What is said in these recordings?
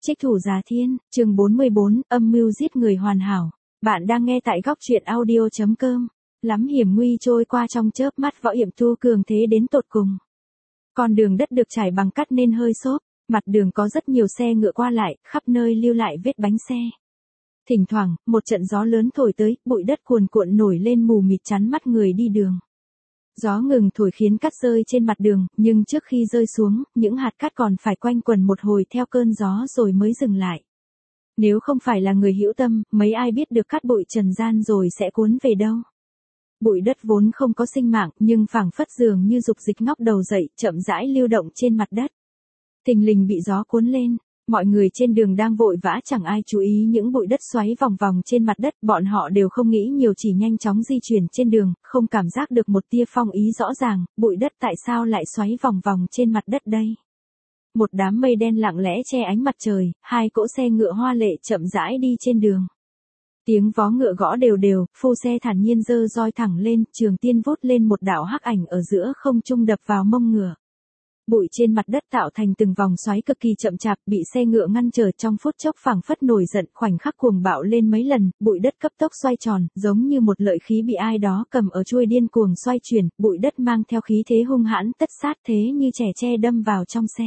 Trích thủ Giá Thiên, chương 44, âm mưu giết người hoàn hảo. Bạn đang nghe tại góc truyện audio.com. Lắm hiểm nguy trôi qua trong chớp mắt, Võ Yểm Tu cường thế đến tột cùng. Con đường đất được trải bằng cát nên hơi xốp, mặt đường có rất nhiều xe ngựa qua lại, khắp nơi lưu lại vết bánh xe. Thỉnh thoảng, một trận gió lớn thổi tới, bụi đất cuồn cuộn nổi lên mù mịt chắn mắt người đi đường. Gió ngừng thổi khiến cát rơi trên mặt đường, nhưng trước khi rơi xuống, những hạt cát còn phải quanh quẩn một hồi theo cơn gió rồi mới dừng lại. Nếu không phải là người hữu tâm, mấy ai biết được cát bụi trần gian rồi sẽ cuốn về đâu. Bụi đất vốn không có sinh mạng, nhưng phảng phất dường như dục dịch ngóc đầu dậy, chậm rãi lưu động trên mặt đất. Thình lình bị gió cuốn lên. Mọi người trên đường đang vội vã, chẳng ai chú ý những bụi đất xoáy vòng vòng trên mặt đất, bọn họ đều không nghĩ nhiều, chỉ nhanh chóng di chuyển trên đường, không cảm giác được một tia phong ý rõ ràng, bụi đất tại sao lại xoáy vòng vòng trên mặt đất đây. Một đám mây đen lặng lẽ che ánh mặt trời, hai cỗ xe ngựa hoa lệ chậm rãi đi trên đường. Tiếng vó ngựa gõ đều đều, phu xe thản nhiên giơ roi thẳng lên, Trường Tiên vút lên một đạo hắc ảnh ở giữa không trung đập vào mông ngựa. Bụi trên mặt đất tạo thành từng vòng xoáy cực kỳ chậm chạp, bị xe ngựa ngăn trở trong phút chốc, phảng phất nổi giận, khoảnh khắc cuồng bạo lên mấy lần, bụi đất cấp tốc xoay tròn, giống như một lợi khí bị ai đó cầm ở chuôi điên cuồng xoay chuyển, bụi đất mang theo khí thế hung hãn tất sát thế như trẻ tre đâm vào trong xe.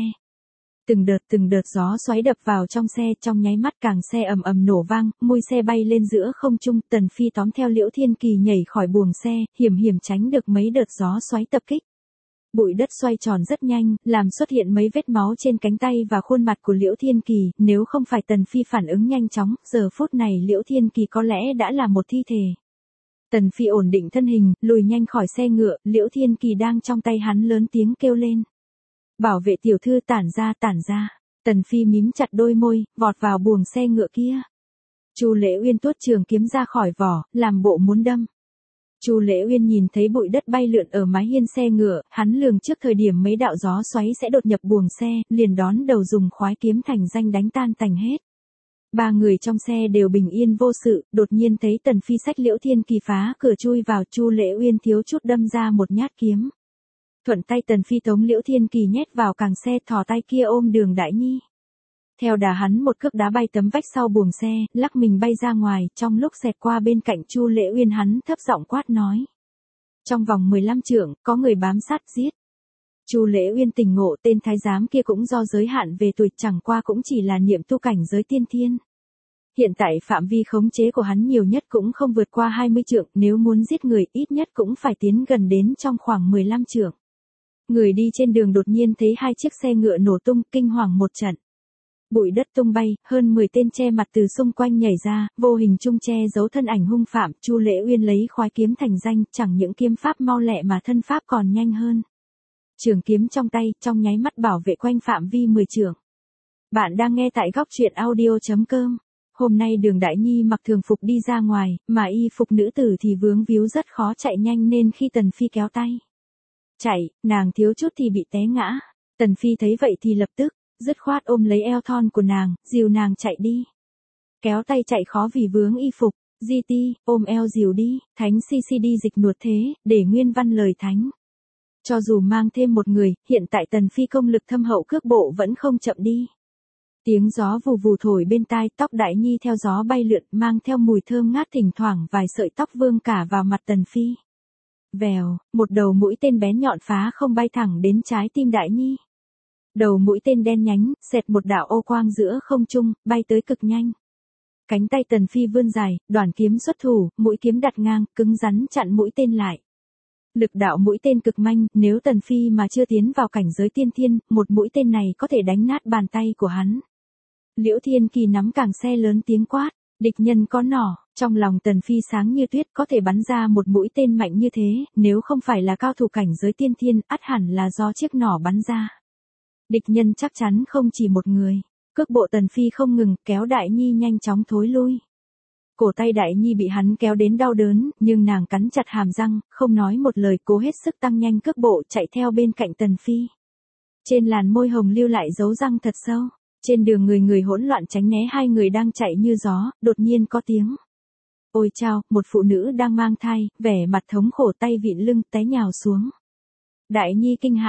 Từng đợt gió xoáy đập vào trong xe, trong nháy mắt càng xe ầm ầm nổ vang, mui xe bay lên giữa không trung, Tần Phi tóm theo Liễu Thiên Kỳ nhảy khỏi buồng xe, hiểm tránh được mấy đợt gió xoáy tập kích. Bụi đất xoay tròn rất nhanh, làm xuất hiện mấy vết máu trên cánh tay và khuôn mặt của Liễu Thiên Kỳ, nếu không phải Tần Phi phản ứng nhanh chóng, giờ phút này Liễu Thiên Kỳ có lẽ đã là một thi thể. Tần Phi ổn định thân hình, lùi nhanh khỏi xe ngựa, Liễu Thiên Kỳ đang trong tay hắn lớn tiếng kêu lên. Bảo vệ tiểu thư, tản ra. Tần Phi mím chặt đôi môi, vọt vào buồng xe ngựa kia. Chu Lễ Uyên tuốt trường kiếm ra khỏi vỏ, làm bộ muốn đâm. Chu Lễ Uyên nhìn thấy bụi đất bay lượn ở mái hiên xe ngựa, hắn lường trước thời điểm mấy đạo gió xoáy sẽ đột nhập buồng xe, liền đón đầu dùng khoái kiếm thành danh đánh tan tành hết. Ba người trong xe đều bình yên vô sự, đột nhiên thấy Tần Phi xách Liễu Thiên Kỳ phá cửa chui vào, Chu Lễ Uyên thiếu chút đâm ra một nhát kiếm. Thuận tay Tần Phi tống Liễu Thiên Kỳ nhét vào càng xe, thò tay kia ôm Đường Đại Nhi. Theo đà hắn một cước đá bay tấm vách sau buồng xe, lắc mình bay ra ngoài, trong lúc xẹt qua bên cạnh Chu Lễ Uyên hắn thấp giọng quát nói. Trong vòng 15 trượng, có người bám sát giết. Chu Lễ Uyên tỉnh ngộ, tên thái giám kia cũng do giới hạn về tuổi, chẳng qua cũng chỉ là niệm tu cảnh giới tiên thiên. Hiện tại phạm vi khống chế của hắn nhiều nhất cũng không vượt qua 20 trượng, nếu muốn giết người ít nhất cũng phải tiến gần đến trong khoảng 15 trượng. Người đi trên đường đột nhiên thấy hai chiếc xe ngựa nổ tung, kinh hoàng một trận. Bụi đất tung bay, hơn 10 tên che mặt từ xung quanh nhảy ra, vô hình chung che giấu thân ảnh hung phạm, Chu Lễ Uyên lấy khoái kiếm thành danh, chẳng những kiếm pháp mau lẹ mà thân pháp còn nhanh hơn. Trường kiếm trong tay, trong nháy mắt bảo vệ quanh phạm vi 10 trượng. Bạn đang nghe tại góc truyện audio.com. Hôm nay Đường Đại Nhi mặc thường phục đi ra ngoài, mà y phục nữ tử thì vướng víu rất khó chạy nhanh, nên khi Tần Phi kéo tay chạy, nàng thiếu chút thì bị té ngã. Tần Phi thấy vậy thì lập tức dứt khoát ôm lấy eo thon của nàng, dìu nàng chạy đi. Kéo tay chạy khó vì vướng y phục, di ti, ôm eo dìu đi, thánh CCD dịch nuột thế, để nguyên văn lời thánh. Cho dù mang thêm một người, hiện tại Tần Phi công lực thâm hậu, cước bộ vẫn không chậm đi. Tiếng gió vù vù thổi bên tai, tóc Đại Nhi theo gió bay lượn, mang theo mùi thơm ngát, thỉnh thoảng vài sợi tóc vương cả vào mặt Tần Phi. Vèo, một đầu mũi tên bén nhọn phá không bay thẳng đến trái tim Đại Nhi. Đầu mũi tên đen nhánh, xẹt một đạo ô quang giữa không trung, bay tới cực nhanh. Cánh tay Tần Phi vươn dài, đoản kiếm xuất thủ, mũi kiếm đặt ngang, cứng rắn chặn mũi tên lại. Lực đạo mũi tên cực manh, nếu Tần Phi mà chưa tiến vào cảnh giới tiên thiên, một mũi tên này có thể đánh nát bàn tay của hắn. Liễu Thiên Kỳ nắm càng xe lớn tiếng quát, địch nhân có nỏ, trong lòng Tần Phi sáng như tuyết, có thể bắn ra một mũi tên mạnh như thế, nếu không phải là cao thủ cảnh giới tiên thiên, ắt hẳn là do chiếc nỏ bắn ra. Địch nhân chắc chắn không chỉ một người. Cước bộ Tần Phi không ngừng, kéo Đại Nhi nhanh chóng thối lui. Cổ tay Đại Nhi bị hắn kéo đến đau đớn, nhưng nàng cắn chặt hàm răng, không nói một lời, cố hết sức tăng nhanh cước bộ chạy theo bên cạnh Tần Phi. Trên làn môi hồng lưu lại dấu răng thật sâu. Trên đường người hỗn loạn tránh né hai người đang chạy như gió, đột nhiên có tiếng. Ôi chao, một phụ nữ đang mang thai, vẻ mặt thống khổ, tay vịn lưng, té nhào xuống. Đại Nhi kinh hãi,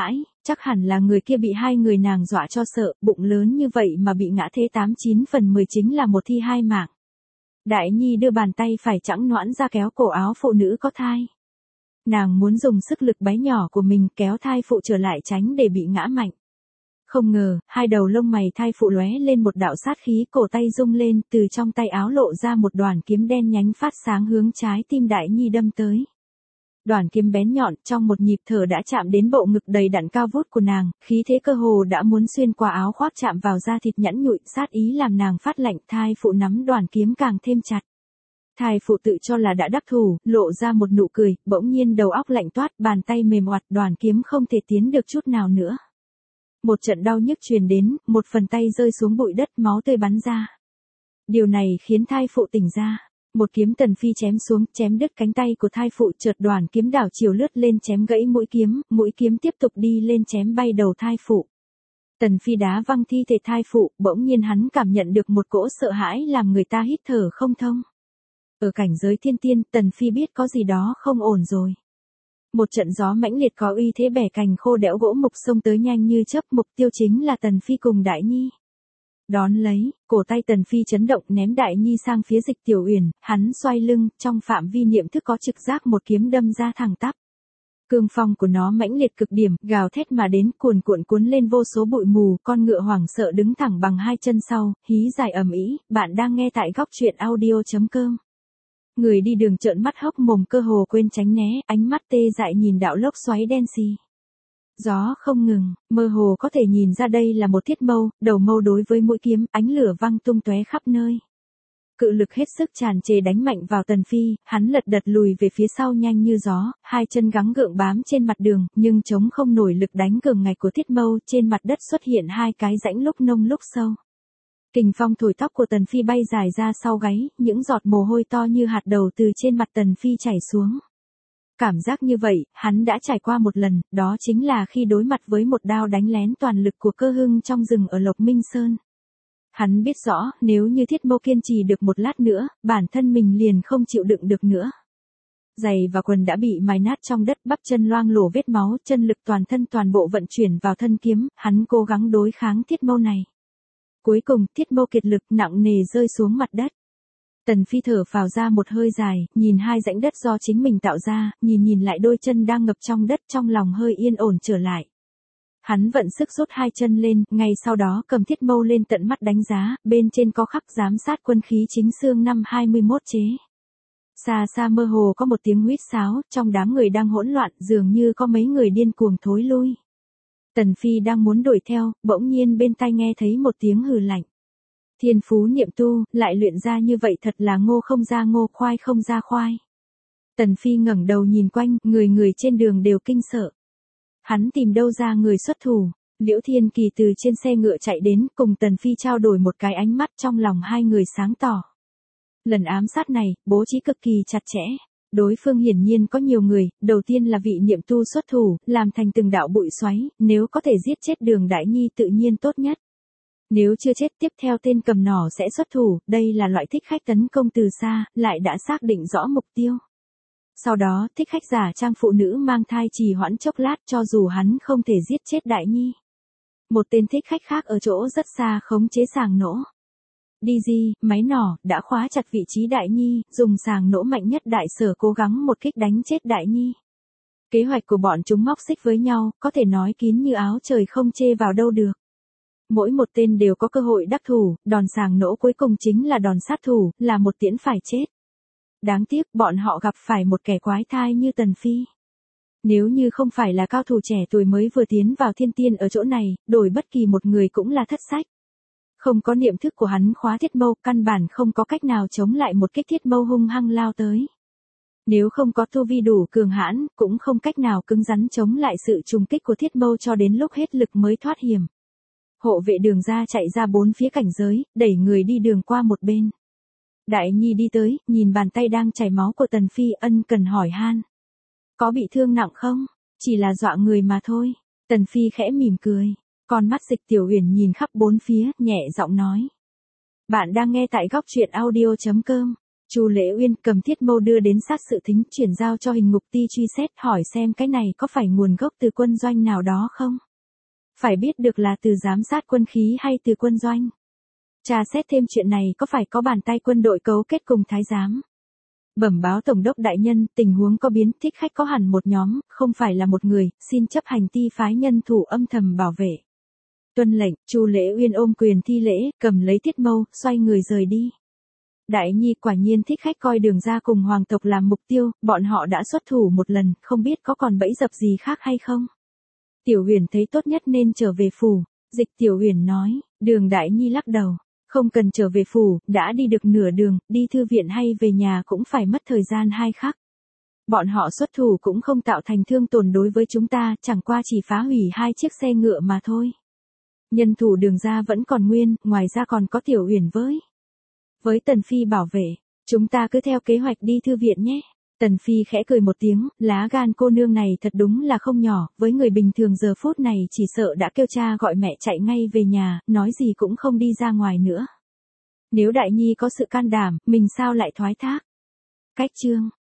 chắc hẳn là người kia bị hai người nàng dọa cho sợ, bụng lớn như vậy mà bị ngã thế 89/10 chính là một thi hai mạng. Đại Nhi đưa bàn tay phải trắng nõn ra kéo cổ áo phụ nữ có thai. Nàng muốn dùng sức lực bé nhỏ của mình kéo thai phụ trở lại tránh để bị ngã mạnh. Không ngờ, hai đầu lông mày thai phụ lóe lên một đạo sát khí, cổ tay rung lên, từ trong tay áo lộ ra một đoàn kiếm đen nhánh phát sáng hướng trái tim Đại Nhi đâm tới. Đoàn kiếm bén nhọn trong một nhịp thở đã chạm đến bộ ngực đầy đặn cao vút của nàng, khí thế cơ hồ đã muốn xuyên qua áo khoác chạm vào da thịt nhẵn nhụi, sát ý làm nàng phát lạnh. Thai phụ nắm đoàn kiếm càng thêm chặt. Thai phụ tự cho là đã đắc thủ, lộ ra một nụ cười, bỗng nhiên đầu óc lạnh toát, bàn tay mềm oặt, đoàn kiếm không thể tiến được chút nào nữa. Một trận đau nhức truyền đến, một phần tay rơi xuống bụi đất, máu tươi bắn ra. Điều này khiến thai phụ tỉnh ra. Một kiếm Tần Phi chém xuống, chém đứt cánh tay của thai phụ, chợt đoàn kiếm đảo chiều lướt lên chém gãy mũi kiếm tiếp tục đi lên chém bay đầu thai phụ. Tần Phi đá văng thi thể thai phụ, bỗng nhiên hắn cảm nhận được một cỗ sợ hãi làm người ta hít thở không thông. Ở cảnh giới thiên tiên, Tần Phi biết có gì đó không ổn rồi. Một trận gió mãnh liệt có uy thế bẻ cành khô đẽo gỗ mục xông tới nhanh như chớp, mục tiêu chính là Tần Phi cùng Đại Nhi. Đón lấy, cổ tay Tần Phi chấn động ném Đại Nhi sang phía Dịch Tiểu Uyển, hắn xoay lưng, trong phạm vi niệm thức có trực giác một kiếm đâm ra thẳng tắp. Cương phong của nó mãnh liệt cực điểm, gào thét mà đến, cuồn cuộn cuốn lên vô số bụi mù, con ngựa hoảng sợ đứng thẳng bằng hai chân sau, hí dài ầm ĩ. Bạn đang nghe tại góc truyện audio.com. Người đi đường trợn mắt hốc mồm cơ hồ quên tránh né, ánh mắt tê dại nhìn đạo lốc xoáy đen xì. Gió không ngừng, mơ hồ có thể nhìn ra đây là một thiết mâu, đầu mâu đối với mũi kiếm, ánh lửa văng tung tóe khắp nơi. Cự lực hết sức tràn trề đánh mạnh vào Tần Phi, hắn lật đật lùi về phía sau nhanh như gió, hai chân gắng gượng bám trên mặt đường, nhưng chống không nổi lực đánh cường ngạch của thiết mâu, trên mặt đất xuất hiện hai cái rãnh lúc nông lúc sâu. Kình phong thổi tóc của Tần Phi bay dài ra sau gáy, những giọt mồ hôi to như hạt đậu từ trên mặt Tần Phi chảy xuống. Cảm giác như vậy, hắn đã trải qua một lần, đó chính là khi đối mặt với một đao đánh lén toàn lực của Cơ Hưng trong rừng ở Lộc Minh Sơn. Hắn biết rõ, nếu như thiết mâu kiên trì được một lát nữa, bản thân mình liền không chịu đựng được nữa. Giày và quần đã bị mài nát trong đất, bắp chân loang lổ vết máu, chân lực toàn thân toàn bộ vận chuyển vào thân kiếm, hắn cố gắng đối kháng thiết mâu này. Cuối cùng, thiết mâu kiệt lực nặng nề rơi xuống mặt đất. Tần Phi thở phào ra một hơi dài, nhìn hai rãnh đất do chính mình tạo ra, nhìn lại đôi chân đang ngập trong đất, trong lòng hơi yên ổn trở lại. Hắn vận sức rút hai chân lên, ngay sau đó cầm thiết mâu lên tận mắt đánh giá, bên trên có khắc giám sát quân khí chính xương năm 21 chế. Xa xa mơ hồ có một tiếng huýt sáo, trong đám người đang hỗn loạn, dường như có mấy người điên cuồng thối lui. Tần Phi đang muốn đuổi theo, bỗng nhiên bên tai nghe thấy một tiếng hừ lạnh. Thiên phú niệm tu, lại luyện ra như vậy thật là ngô không ra ngô, khoai không ra khoai. Tần Phi ngẩng đầu nhìn quanh, người trên đường đều kinh sợ. Hắn tìm đâu ra người xuất thủ, Liễu Thiên Kỳ từ trên xe ngựa chạy đến, cùng Tần Phi trao đổi một cái ánh mắt, trong lòng hai người sáng tỏ. Lần ám sát này, bố trí cực kỳ chặt chẽ. Đối phương hiển nhiên có nhiều người, đầu tiên là vị niệm tu xuất thủ, làm thành từng đạo bụi xoáy, nếu có thể giết chết Đường Đại Nhi tự nhiên tốt nhất. Nếu chưa chết tiếp theo tên cầm nỏ sẽ xuất thủ, đây là loại thích khách tấn công từ xa, lại đã xác định rõ mục tiêu. Sau đó, thích khách giả trang phụ nữ mang thai trì hoãn chốc lát cho dù hắn không thể giết chết Đại Nhi. Một tên thích khách khác ở chỗ rất xa khống chế sàng nỗ. DG, máy nỏ, đã khóa chặt vị trí Đại Nhi, dùng sàng nỗ mạnh nhất đại sở cố gắng một kích đánh chết Đại Nhi. Kế hoạch của bọn chúng móc xích với nhau, có thể nói kín như áo trời không chê vào đâu được. Mỗi một tên đều có cơ hội đắc thủ, đòn sàng nỗ cuối cùng chính là đòn sát thủ, là một tiễn phải chết. Đáng tiếc bọn họ gặp phải một kẻ quái thai như Tần Phi. Nếu như không phải là cao thủ trẻ tuổi mới vừa tiến vào thiên tiên ở chỗ này, đổi bất kỳ một người cũng là thất sách. Không có niệm thức của hắn khóa thiết mâu, căn bản không có cách nào chống lại một kích thiết mâu hung hăng lao tới. Nếu không có tu vi đủ cường hãn, cũng không cách nào cứng rắn chống lại sự trùng kích của thiết mâu cho đến lúc hết lực mới thoát hiểm. Hộ vệ đường ra chạy ra bốn phía cảnh giới, đẩy người đi đường qua một bên. Đại Nhi đi tới, nhìn bàn tay đang chảy máu của Tần Phi, ân cần hỏi han. Có bị thương nặng không? Chỉ là dọa người mà thôi. Tần Phi khẽ mỉm cười. Con mắt Dịch Tiểu Uyển nhìn khắp bốn phía, nhẹ giọng nói. Bạn đang nghe tại góc truyện audio.com. Chu Lễ Uyên cầm thiết mâu đưa đến sát sự thính, chuyển giao cho hình ngục ti truy xét, hỏi xem cái này có phải nguồn gốc từ quân doanh nào đó không? Phải biết được là từ giám sát quân khí hay từ quân doanh. Tra xét thêm chuyện này có phải có bàn tay quân đội cấu kết cùng thái giám. Bẩm báo tổng đốc đại nhân, tình huống có biến, Thích Khách có hẳn một nhóm, không phải là một người, xin chấp hành ti phái nhân thủ âm thầm bảo vệ. Tuân lệnh, Chu Lễ Uyên ôm quyền thi lễ, cầm lấy thiết mâu, xoay người rời đi. Đại nhi, quả nhiên Thích Khách coi Đường gia cùng hoàng tộc làm mục tiêu, bọn họ đã xuất thủ một lần, không biết có còn bẫy dập gì khác hay không. Tiểu Huyền thấy tốt nhất nên trở về phủ. Dịch Tiểu Huyền nói. Đường đại nhi lắc đầu. Không cần trở về phủ, đã đi được nửa đường, đi thư viện hay về nhà cũng phải mất thời gian 2 khắc. Bọn họ xuất thủ cũng không tạo thành thương tổn đối với chúng ta, chẳng qua chỉ phá hủy 2 chiếc xe ngựa mà thôi. Nhân thủ Đường gia vẫn còn nguyên, ngoài ra còn có Tiểu Huyền với Tần Phi bảo vệ. Chúng ta cứ theo kế hoạch đi thư viện nhé. Tần Phi khẽ cười một tiếng, lá gan cô nương này thật đúng là không nhỏ, với người bình thường giờ phút này chỉ sợ đã kêu cha gọi mẹ chạy ngay về nhà, nói gì cũng không đi ra ngoài nữa. Nếu đại nhi có sự can đảm, mình sao lại thoái thác? Cách chương